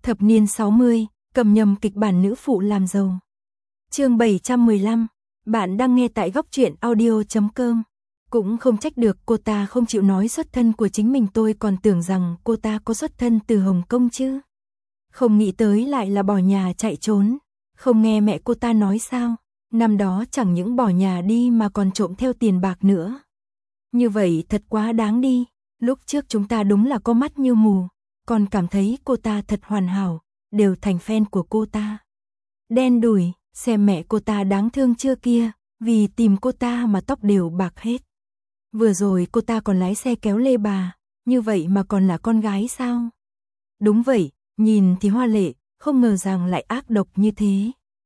Thập niên 60, cầm nhầm kịch bản nữ phụ làm giàu. Chương 715, bạn đang nghe tại góc truyện audio.com. Cũng không trách được cô ta không chịu nói xuất thân của chính mình, tôi còn tưởng rằng cô ta có xuất thân từ Hồng Kông chứ. Không nghĩ tới lại là bỏ nhà chạy trốn. Không nghe mẹ cô ta nói sao, năm đó chẳng những bỏ nhà đi mà còn trộm theo tiền bạc nữa. Như vậy thật quá đáng đi, lúc trước chúng ta đúng là có mắt như mù, còn cảm thấy cô ta thật hoàn hảo, đều thành fan của cô ta. Đen đủi, xem mẹ cô ta đáng thương chưa kia, vì tìm cô ta mà tóc đều bạc hết. Vừa rồi cô ta còn lái xe kéo lê bà, như vậy mà còn là con gái sao? Đúng vậy, nhìn thì hoa lệ, không ngờ rằng lại ác độc như thế.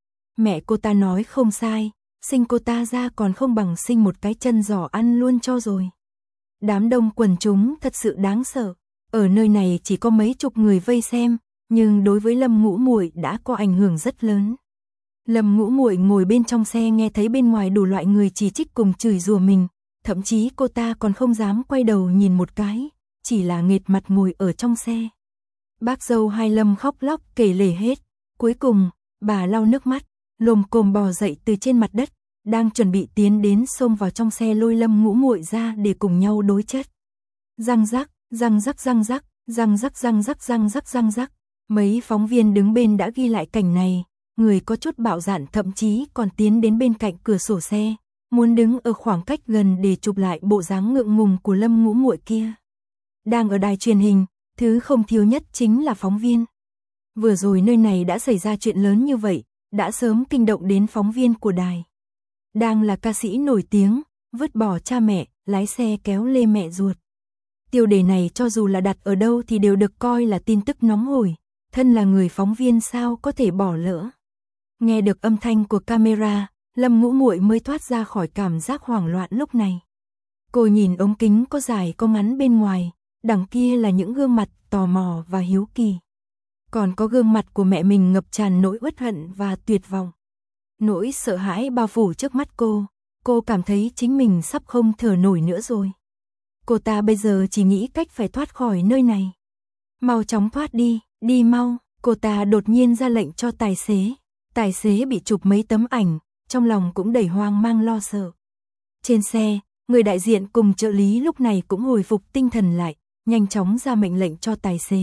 Mẹ cô ta nói không sai, sinh cô ta ra còn không bằng sinh một cái chân giò ăn luôn cho rồi. Đám đông quần chúng thật sự đáng sợ, ở nơi này chỉ có mấy chục người vây xem, nhưng đối với Lâm Ngũ Muội đã có ảnh hưởng rất lớn. Lâm Ngũ Muội ngồi bên trong xe nghe thấy bên ngoài đủ loại người chỉ trích cùng chửi rủa mình, thậm chí cô ta còn không dám quay đầu nhìn một cái, chỉ là nghệt mặt ngồi ở trong xe. Bác dâu Hai Lâm khóc lóc kể lể hết, cuối cùng, bà lau nước mắt, lồm cồm bò dậy từ trên mặt đất, đang chuẩn bị tiến đến xông vào trong xe lôi Lâm Ngũ Muội ra để cùng nhau đối chất. Răng rắc, răng rắc răng rắc, răng rắc răng rắc răng rắc răng rắc. Mấy phóng viên đứng bên đã ghi lại cảnh này, người có chút bạo dạn thậm chí còn tiến đến bên cạnh cửa sổ xe, muốn đứng ở khoảng cách gần để chụp lại bộ dáng ngượng ngùng của Lâm Ngũ Muội kia. Đang ở đài truyền hình, thứ không thiếu nhất chính là phóng viên. Vừa rồi nơi này đã xảy ra chuyện lớn như vậy, đã sớm kinh động đến phóng viên của đài. Đang là ca sĩ nổi tiếng, vứt bỏ cha mẹ, lái xe kéo lê mẹ ruột. Tiêu đề này cho dù là đặt ở đâu thì đều được coi là tin tức nóng hổi, thân là người phóng viên sao có thể bỏ lỡ. Nghe được âm thanh của camera, Lâm Ngũ Muội mới thoát ra khỏi cảm giác hoảng loạn lúc này. Cô nhìn ống kính có dài có ngắn bên ngoài, đằng kia là những gương mặt tò mò và hiếu kỳ. Còn có gương mặt của mẹ mình ngập tràn nỗi uất hận và tuyệt vọng. Nỗi sợ hãi bao phủ trước mắt cô cảm thấy chính mình sắp không thở nổi nữa rồi. Cô ta bây giờ chỉ nghĩ cách phải thoát khỏi nơi này. Mau chóng thoát đi, đi mau, cô ta đột nhiên ra lệnh cho tài xế. Tài xế bị chụp mấy tấm ảnh, trong lòng cũng đầy hoang mang lo sợ. Trên xe, người đại diện cùng trợ lý lúc này cũng hồi phục tinh thần lại, nhanh chóng ra mệnh lệnh cho tài xế.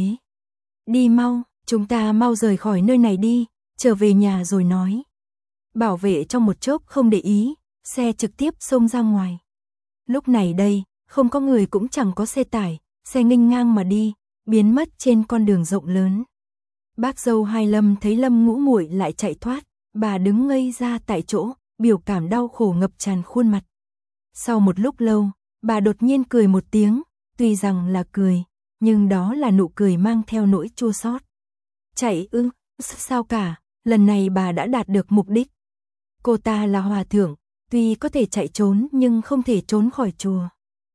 Đi mau, chúng ta mau rời khỏi nơi này đi, trở về nhà rồi nói. Bảo vệ trong một chốc không để ý, xe trực tiếp xông ra ngoài. Lúc này đây, không có người cũng chẳng có xe tải, xe nghênh ngang mà đi, biến mất trên con đường rộng lớn. Bác dâu Hai Lâm thấy Lâm Ngũ Muội lại chạy thoát, bà đứng ngây ra tại chỗ, biểu cảm đau khổ ngập tràn khuôn mặt. Sau một lúc lâu, bà đột nhiên cười một tiếng, tuy rằng là cười, nhưng đó là nụ cười mang theo nỗi chua xót. Chạy ư, sao cả, lần này bà đã đạt được mục đích. Cô ta là hòa thượng, tuy có thể chạy trốn nhưng không thể trốn khỏi chùa.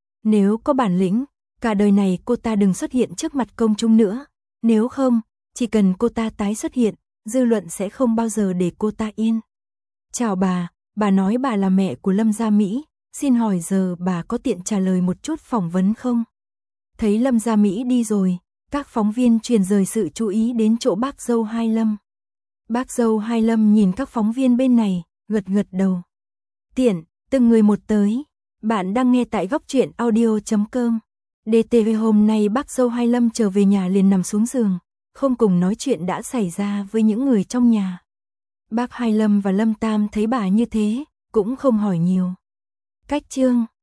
Nếu có bản lĩnh, cả đời này cô ta đừng xuất hiện trước mặt công chúng nữa, nếu không, chỉ cần cô ta tái xuất hiện, dư luận sẽ không bao giờ để cô ta yên. Chào bà nói bà là mẹ của Lâm Gia Mỹ, xin hỏi giờ bà có tiện trả lời một chút phỏng vấn không? Thấy Lâm Gia Mỹ đi rồi, các phóng viên chuyển rời sự chú ý đến chỗ bác dâu Hai Lâm. Bác dâu Hai Lâm nhìn các phóng viên bên này, gật gật đầu. Tiện, từng người một tới. Bạn đang nghe tại góc truyện audio.com. DTV hôm nay bác dâu Hai Lâm trở về nhà liền nằm xuống giường, không cùng nói chuyện đã xảy ra với những người trong nhà. Bác Hai Lâm và Lâm Tam thấy bà như thế, cũng không hỏi nhiều. Cách chương